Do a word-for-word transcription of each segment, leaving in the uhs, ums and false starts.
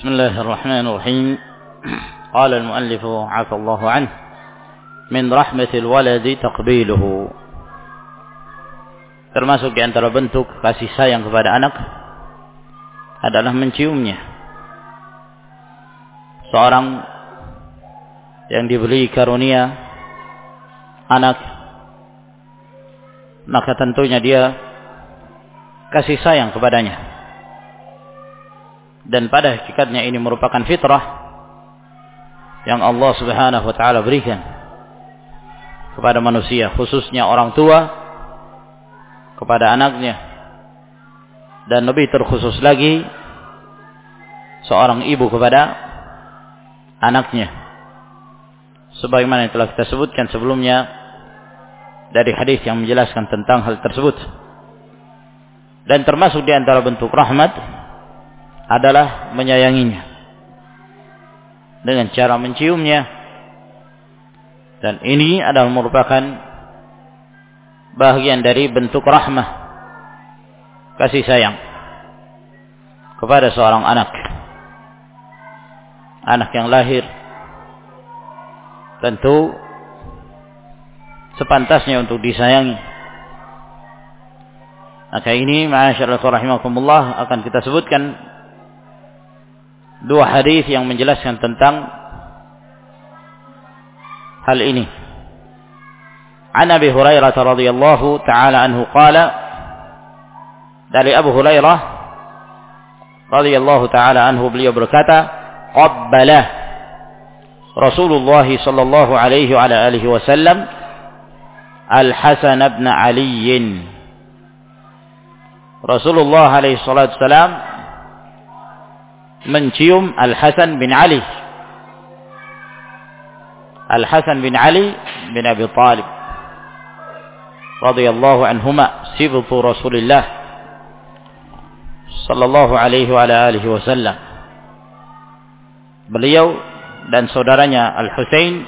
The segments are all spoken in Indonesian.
بسم الله الرحمن الرحيم. قال المؤلف عفى الله عنه: من رحمة الولد تقبيله. Termasuk di antara bentuk kasih sayang kepada anak adalah menciumnya. Seorang yang diberi karunia anak, maka tentunya dia kasih sayang kepadanya. Dan pada hakikatnya ini merupakan fitrah yang Allah Subhanahu wa taala berikan kepada manusia, khususnya orang tua kepada anaknya, dan lebih terkhusus lagi seorang ibu kepada anaknya, sebagaimana yang telah kita sebutkan sebelumnya dari hadis yang menjelaskan tentang hal tersebut. Dan termasuk di antara bentuk rahmat adalah menyayanginya dengan cara menciumnya, dan ini adalah merupakan bahagian dari bentuk rahmah, kasih sayang kepada seorang anak. Anak yang lahir tentu sepantasnya untuk disayangi. Maka ini ma'asyiral rahimakumullah akan kita sebutkan dua hadis yang menjelaskan tentang hal ini. An Abi Hurairah radhiyallahu taala anhu qala, dari Abu Hurairah radhiyallahu taala anhu beliau berkata, qabbala Rasulullah sallallahu alaihi wa ala alihi wasallam Al-Hasan ibn Ali. Rasulullah alaihi salatu wasalam mencium Al-Hasan bin Ali. Al-Hasan bin Ali bin Abi Talib radhiyallahu anhuma, sibtu Rasulillah sallallahu alaihi wa ala alihi wasallam. Beliau dan saudaranya Al-Husain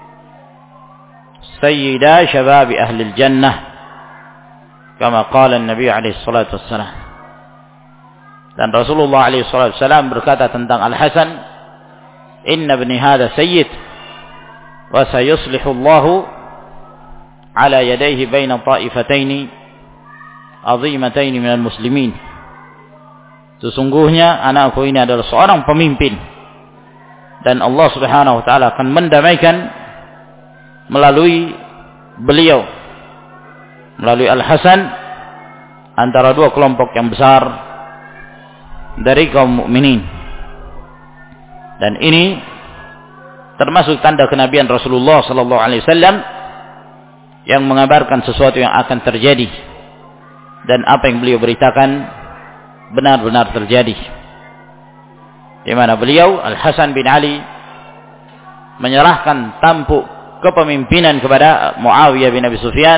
sayyida syababi ahli al-jannah, kama qala an-nabi alaihi salatu wassalam. Dan Rasulullah alaihi wasallam berkata tentang Al-Hasan, inna ibni hadha sayyid wa sayuslihu Allahu ala yadayhi baina ta'ifataini azimataini minal muslimin. Sesungguhnya anakku ini adalah seorang pemimpin, dan Allah Subhanahu wa taala akan mendamaikan melalui beliau, melalui Al-Hasan, antara dua kelompok yang besar dari kaum mukminin. Dan ini termasuk tanda kenabian Rasulullah sallallahu alaihi wasallam yang mengabarkan sesuatu yang akan terjadi, dan apa yang beliau beritakan benar-benar terjadi, di mana beliau Al-Hasan bin Ali menyerahkan tampuk kepemimpinan kepada Muawiyah bin Abi Sufyan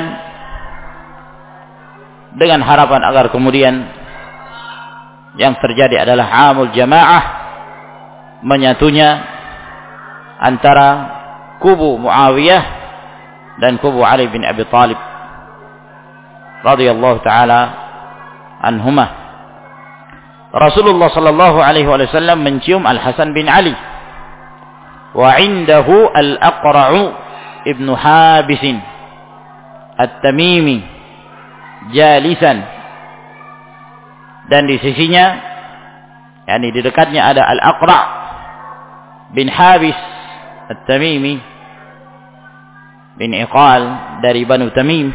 dengan harapan agar kemudian yang terjadi adalah amul jamaah, menyatunya antara kubu Muawiyah dan kubu Ali bin Abi Talib radhiyallahu taala anhuma. Rasulullah sallallahu alaihi wasallam mencium Al-Hasan bin Ali, wa indahu Al-Aqra' ibn Habis At-Tamimi jalisan, dan di sisinya, yakni di dekatnya, ada Al-Aqra' bin Habis At-Tamimi bin Iqal dari Banu Tamim.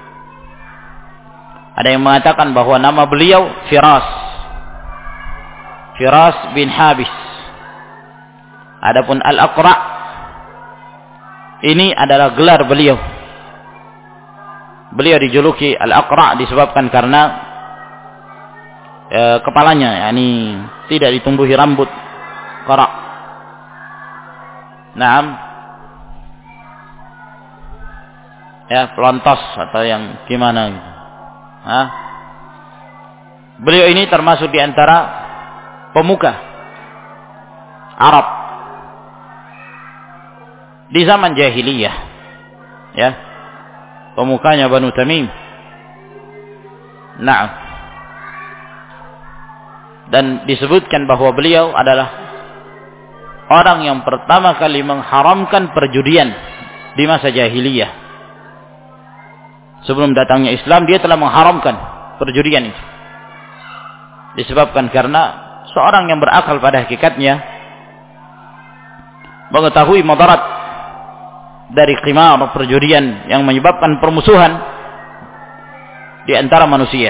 Ada yang mengatakan bahwa nama beliau Firas, Firas bin Habis. Adapun Al-Aqra' ini adalah gelar beliau. Beliau dijuluki Al-Aqra' disebabkan karena E, kepalanya yakni tidak ditumbuhi rambut qara'. Naam, ya, pelontos atau yang gimana gitu. Hah? Beliau ini termasuk di antara pemuka Arab di zaman jahiliyah, ya, pemukanya Banu Tamim. Nah, dan disebutkan bahwa beliau adalah orang yang pertama kali mengharamkan perjudian di masa jahiliyah. Sebelum datangnya Islam, dia telah mengharamkan perjudian itu. Disebabkan karena seorang yang berakal pada hakikatnya mengetahui mudarat dari qimar perjudian yang menyebabkan permusuhan di antara manusia.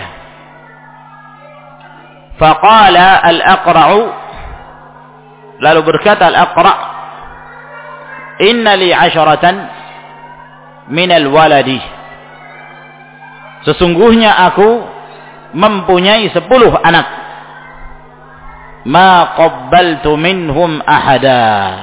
Faqala al-Aqra'u, lalu berkata Al-Aqra', inna li asharatan minal waladi, sesungguhnya aku mempunyai sepuluh anak, ma qabbaltu minhum ahada,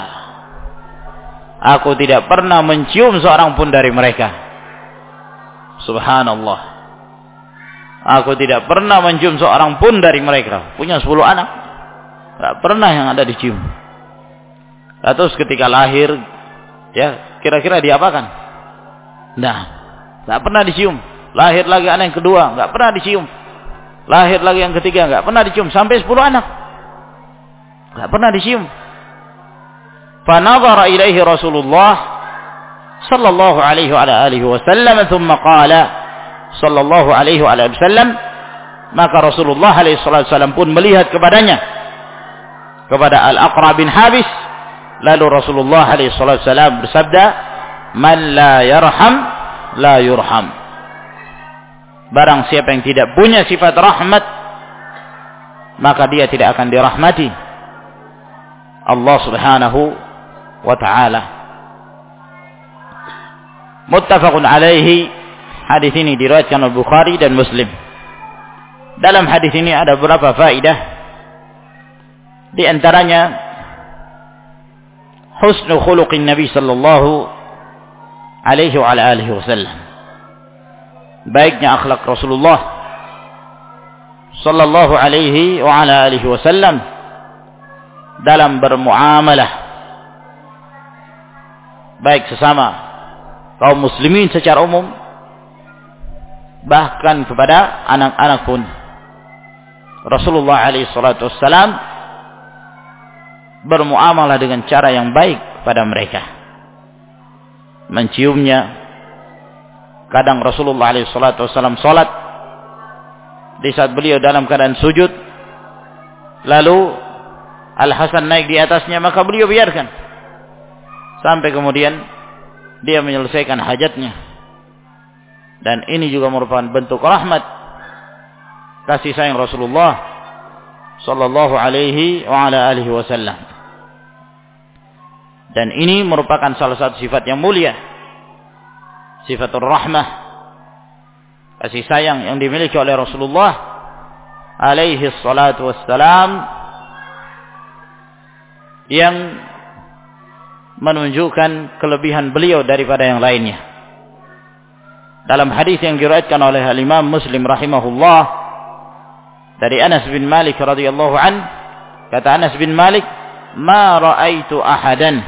aku tidak pernah mencium seorang pun dari mereka. Subhanallah, aku tidak pernah mencium seorang pun dari mereka. Punya sepuluh anak, tidak pernah yang ada dicium. Terus ketika lahir, ya kira-kira diapakan? Nah, tidak pernah dicium. Lahir lagi anak yang kedua, tidak pernah dicium. Lahir lagi yang ketiga, tidak pernah dicium. Sampai sepuluh anak, tidak pernah dicium. Fanadhara ilaihi Rasulullah sallallahu alaihi wa alihi wasallam, thumma qala sallallahu alaihi wa alihi wasallam, maka Rasulullah alaihi wasallam pun melihat kepadanya, kepada Al-Aqra' bin Habis. Lalu Rasulullah alaihi wasallam bersabda, man la yarham la yurham, barang siapa yang tidak punya sifat rahmat, maka dia tidak akan dirahmati Allah subhanahu wa ta'ala. Muttafaqun alaihi, hadis ini diriwayatkan oleh Bukhari dan Muslim. Dalam hadis ini ada beberapa faedah, di antaranya husnul khuluqin Nabi sallallahu alaihi wa alihi wasallam, baiknya akhlak Rasulullah sallallahu alaihi wa alihi wasallam dalam bermuamalah, baik sesama kaum muslimin secara umum, bahkan kepada anak-anak pun. Rasulullah alaihi salatu wassalam bermuamalah dengan cara yang baik pada mereka. Menciumnya, kadang Rasulullah alaihi salatu wassalam salat, di saat beliau dalam keadaan sujud, lalu Al-Hasan naik di atasnya, maka beliau biarkan sampai kemudian dia menyelesaikan hajatnya. Dan ini juga merupakan bentuk rahmat, kasih sayang Rasulullah sallallahu alaihi wa ala alihi wasallam. Dan ini merupakan salah satu sifat yang mulia, sifatul rahmah, kasih sayang yang dimiliki oleh Rasulullah alaihi salatu wassalam, yang menunjukkan kelebihan beliau daripada yang lainnya. Dalam hadis yang diriwayatkan oleh Imam Muslim rahimahullah dari Anas bin Malik radhiyallahu an, kata Anas bin Malik, ma ra'aitu ahadan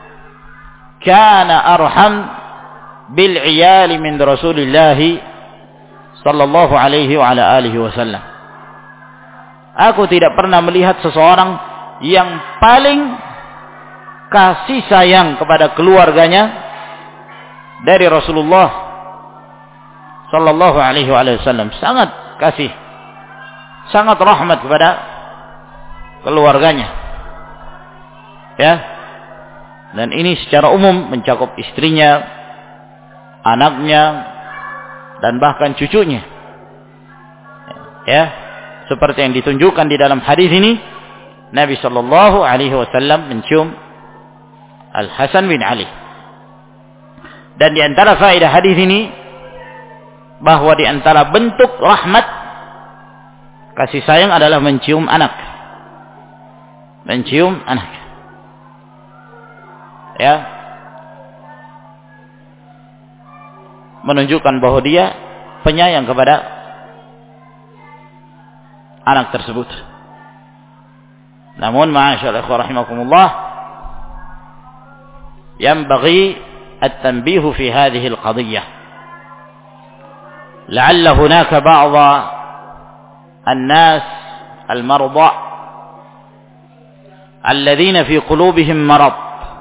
kana arham bil 'iyali min Rasulillah sallallahu alaihi wa ala alihi wasallam. Aku tidak pernah melihat seseorang yang paling kasih sayang kepada keluarganya dari Rasulullah sallallahu alaihi wasallam. Sangat kasih, sangat rahmat kepada keluarganya, ya. Dan ini secara umum mencakup istrinya, anaknya, dan bahkan cucunya, ya. Seperti yang ditunjukkan di dalam hadis ini, Nabi sallallahu alaihi wasallam mencium Al-Hasan bin Ali. Dan di antara faedah hadis ini, bahwa di antara bentuk rahmat, kasih sayang adalah mencium anak. Mencium anak. Ya. Menunjukkan bahwa dia penyayang kepada anak tersebut. Namun ma'asyar ikhwah rahimakumullah, yanbaghi at-tanbihu fi hadhihi al-qadhiyyah. La'alla hunaka ba'dha an-nas al-marda alladzina fi qulubihim marad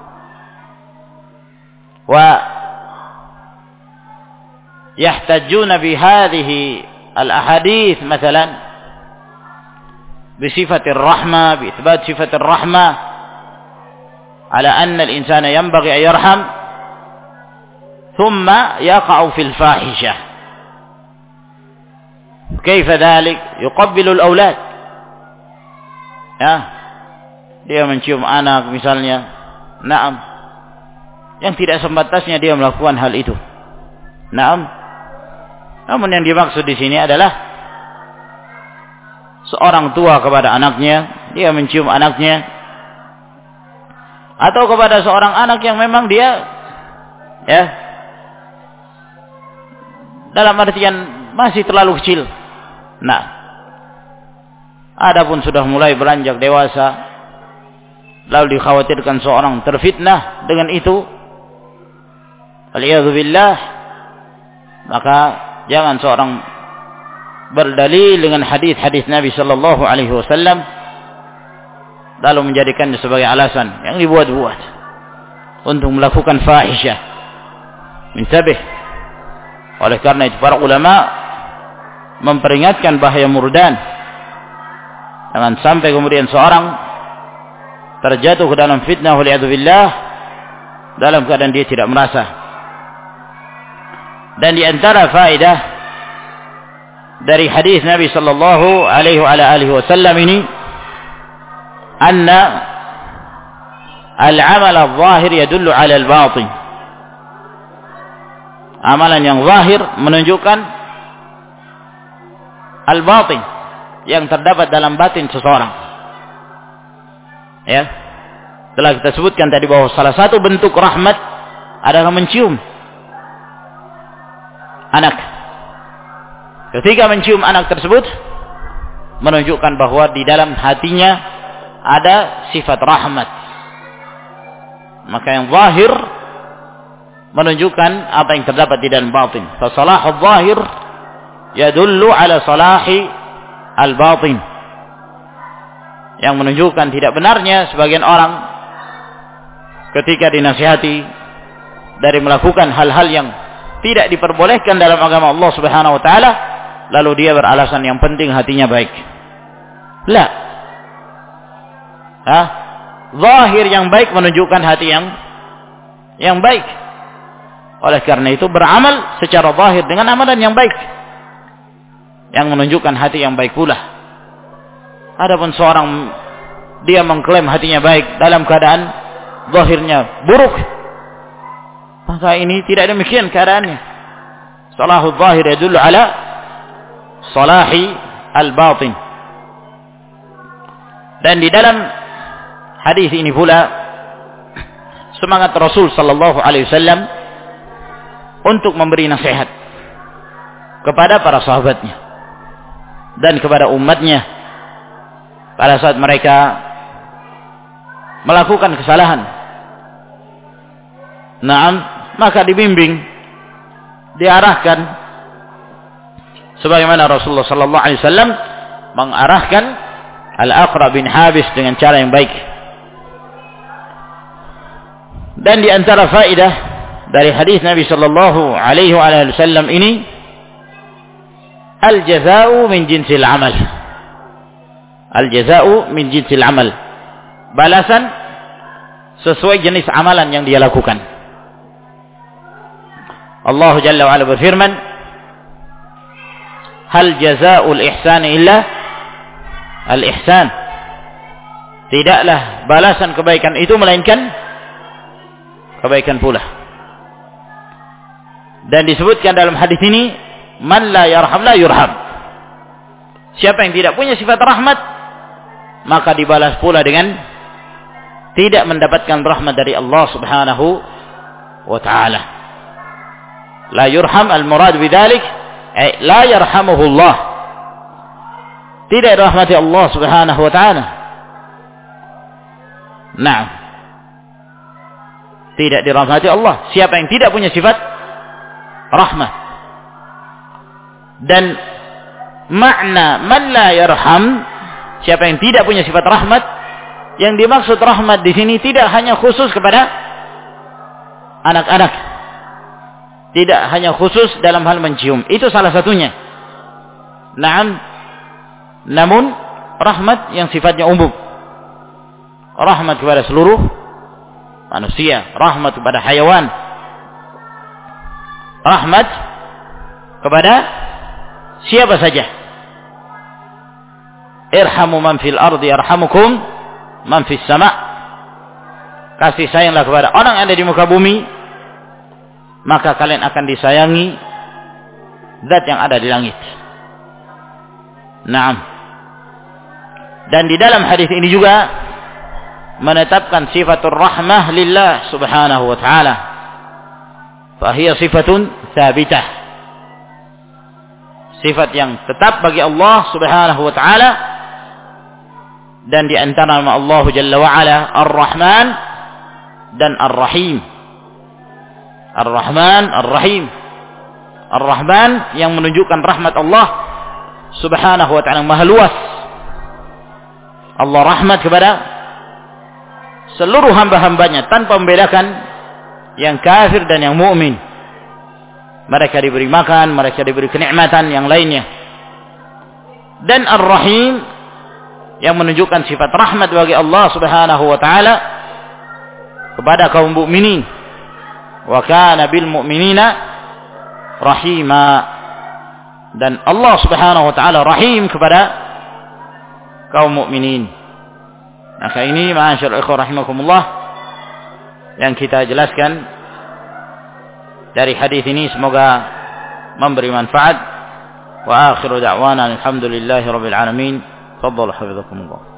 wa yahtajjuna bi hadhihi al-ahadits mathalan bi sifatir rahmah bi itsbat sifatir rahmah ala anna al-insana yanbaghi an yarham thumma yaqa'u fil fahishah. Kaifa dhalik? Yuqabbilu al-awlad. Ya. Dia mencium anak misalnya. Naam. Yang tidak sebatasnya dia melakukan hal itu. Naam. Namun yang dimaksud di sini adalah seorang tua kepada anaknya, dia mencium anaknya, atau kepada seorang anak yang memang dia ya dalam artian masih terlalu kecil. Nah, adapun sudah mulai beranjak dewasa, lalu dikhawatirkan seorang terfitnah dengan itu, waliyadzu billah, maka jangan seorang berdalil dengan hadis-hadis Nabi sallallahu alaihi wasallam lalu menjadikannya sebagai alasan yang dibuat-buat untuk melakukan fahisyah. Mintabih. Oleh karena itu para ulama memperingatkan bahaya murdan. Jangan sampai kemudian seorang terjatuh ke dalam fitnah waliyadzu billah dalam keadaan dia tidak merasa. Dan di antara faedah dari hadis Nabi sallallahu alaihi wa alihi wasallam ini, anna al-amal adh-dhahir yadullu 'ala al-batin. Amalan yang zahir menunjukkan al-batin yang terdapat dalam batin seseorang. Ya. Telah kita sebutkan tadi bahwa salah satu bentuk rahmat adalah mencium anak. Ketika mencium anak tersebut menunjukkan bahwa di dalam hatinya ada sifat rahmat. Maka yang zahir menunjukkan apa yang terdapat di dalam batin. Fa salahul zahir yadullu ala salahi al-batin. Yang menunjukkan tidak benarnya sebagian orang ketika dinasihati dari melakukan hal-hal yang tidak diperbolehkan dalam agama Allah Subhanahu wa taala, lalu dia beralasan yang penting hatinya baik. La. Hah? Zahir yang baik menunjukkan hati yang yang baik. Oleh karena itu beramal secara zahir dengan amalan yang baik yang menunjukkan hati yang baik pula. Adapun seorang dia mengklaim hatinya baik dalam keadaan zahirnya buruk, maka ini tidak demikian keadaannya. Salahul zahir yadullu ala salahi al-batin. Dan di dalam hadis ini pula semangat Rasul sallallahu alaihi wasallam untuk memberi nasihat kepada para sahabatnya dan kepada umatnya pada saat mereka melakukan kesalahan. Naam, maka dibimbing, diarahkan sebagaimana Rasulullah sallallahu alaihi wasallam mengarahkan Al-Aqra bin Habis dengan cara yang baik. Dan di antara faedah dari hadis Nabi sallallahu alaihi wasallam ini, al-jazaa'u min jinsil amal. Al-jazaa'u min jinsil amal. Balasan sesuai jenis amalan yang dia lakukan. Allah Jalla wa Ala berfirman, hal jazaa'ul ihsani illa al-ihsan. Tidaklah balasan kebaikan itu melainkan kebaikan pula. Dan disebutkan dalam hadis ini, man la yarham la yurham. Siapa yang tidak punya sifat rahmat, maka dibalas pula dengan tidak mendapatkan rahmat dari Allah Subhanahu wa taala. La yurham al-murad bidzalik ay la yarhamuhu Allah. Tidak dirahmati Allah Subhanahu wa taala. Naam. Tidak dirahmati Allah. Siapa yang tidak punya sifat rahmat. Dan makna man la yarham, siapa yang tidak punya sifat rahmat, yang dimaksud rahmat di sini tidak hanya khusus kepada anak-anak. Tidak hanya khusus dalam hal mencium. Itu salah satunya. Naam. Namun rahmat yang sifatnya umum. Rahmat kepada seluruh manusia, rahmat kepada hayawan. Rahmat kepada siapa saja. Irhamu man fil ardi yarhamukum man fis sama'. Kasih sayanglah kepada orang yang ada di muka bumi, maka kalian akan disayangi zat yang ada di langit. Naam. Dan di dalam hadis ini juga menetapkan sifatul rahmah lillah subhanahu wa ta'ala. Fahiya sifatun thabitah. Sifat yang tetap bagi Allah subhanahu wa ta'ala. Dan di antara nama Allah Jalla wa'ala Ar-Rahman dan Ar-Rahim. Ar-Rahman, Ar-Rahim. Ar-Rahman yang menunjukkan rahmat Allah subhanahu wa ta'ala maha luas. Allah rahmat kepada seluruh hamba-hambanya tanpa membedakan yang kafir dan yang mukmin. Mereka diberi makan, mereka diberi kenikmatan yang lainnya. Dan Ar-Rahim yang menunjukkan sifat rahmat bagi Allah subhanahu wa ta'ala kepada kaum mukminin. Wa kana bil mu'minina rahima. Dan Allah subhanahu wa ta'ala rahim kepada kaum mukminin. Maka ini ma'asyiral ikhwah rahimakumullah yang kita jelaskan dari hadis ini, semoga memberi manfaat. Wa akhiru da'wana alhamdulillahi rabbil alamin. Tafadhalu hafizakumullah.